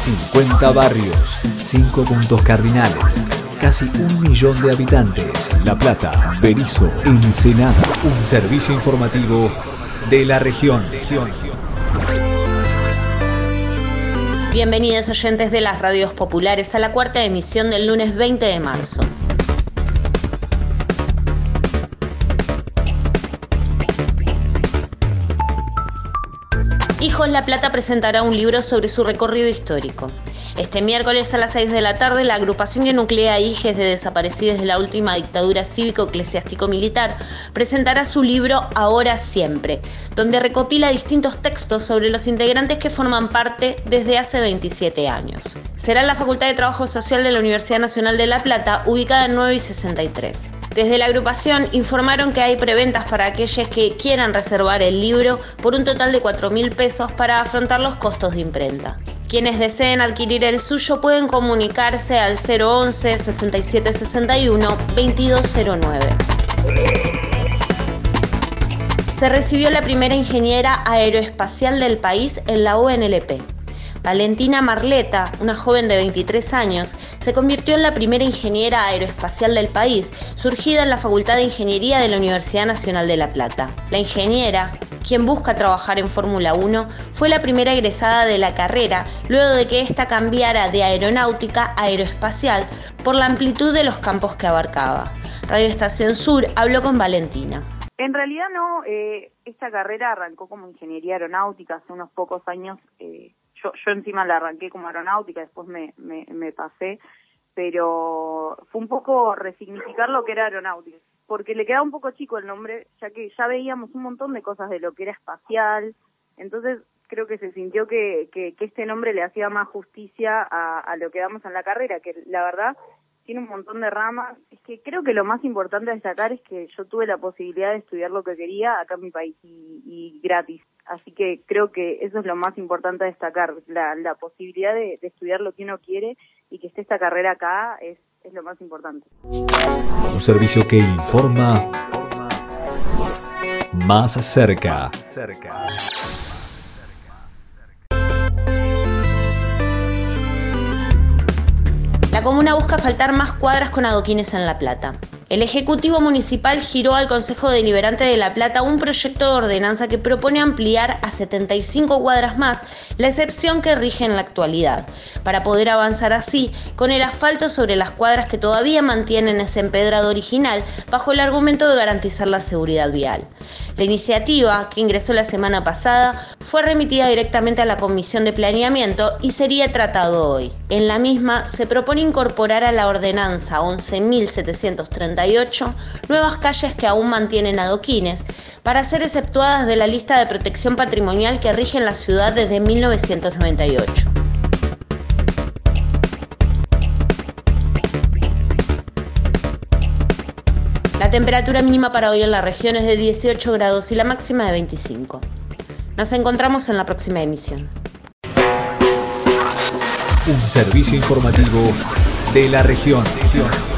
50 barrios, 5 puntos cardinales, casi 1 millón de habitantes. La Plata, Berisso, Ensenada. Un servicio informativo de la región. Bienvenidos oyentes de las radios populares a la cuarta emisión del lunes 20 de marzo. Hijos La Plata presentará un libro sobre su recorrido histórico. Este miércoles a las 6 de la tarde, la agrupación que nuclea a hijes de desaparecidos de la última dictadura cívico-eclesiástico-militar presentará su libro Ahora Siempre, donde recopila distintos textos sobre los integrantes que forman parte desde hace 27 años. Será en la Facultad de Trabajo Social de la Universidad Nacional de La Plata, ubicada en 9 y 63. Desde la agrupación informaron que hay preventas para aquellos que quieran reservar el libro por un total de 4.000 pesos para afrontar los costos de imprenta. Quienes deseen adquirir el suyo pueden comunicarse al 011 6761 2209. Se recibió la primera ingeniera aeroespacial del país en la UNLP. Valentina Marleta, una joven de 23 años, se convirtió en la primera ingeniera aeroespacial del país, surgida en la Facultad de Ingeniería de la Universidad Nacional de La Plata. La ingeniera, quien busca trabajar en Fórmula 1, fue la primera egresada de la carrera, luego de que ésta cambiara de aeronáutica a aeroespacial por la amplitud de los campos que abarcaba. Radio Estación Sur habló con Valentina. En realidad no, esta carrera arrancó como ingeniería aeronáutica hace unos pocos años. Yo encima la arranqué como aeronáutica, después me pasé, pero fue un poco resignificar lo que era aeronáutica, porque le quedaba un poco chico el nombre, ya que ya veíamos un montón de cosas de lo que era espacial, entonces creo que se sintió que este nombre le hacía más justicia a lo que damos en la carrera, que la verdad tiene un montón de ramas. Es que creo que lo más importante a destacar es que yo tuve la posibilidad de estudiar lo que quería acá en mi país y gratis. Así que creo que eso es lo más importante a destacar, la posibilidad de estudiar lo que uno quiere y que esté esta carrera acá es lo más importante. Un servicio que informa más cerca. La comuna busca asfaltar más cuadras con adoquines en La Plata. El Ejecutivo Municipal giró al Consejo Deliberante de La Plata un proyecto de ordenanza que propone ampliar a 75 cuadras más la excepción que rige en la actualidad, para poder avanzar así con el asfalto sobre las cuadras que todavía mantienen ese empedrado original bajo el argumento de garantizar la seguridad vial. La iniciativa, que ingresó la semana pasada, fue remitida directamente a la Comisión de Planeamiento y sería tratado hoy. En la misma se propone incorporar a la ordenanza 11.738 nuevas calles que aún mantienen adoquines para ser exceptuadas de la lista de protección patrimonial que rige en la ciudad desde 1998. La temperatura mínima para hoy en la región es de 18 grados y la máxima de 25. Nos encontramos en la próxima emisión. Un servicio informativo de la región.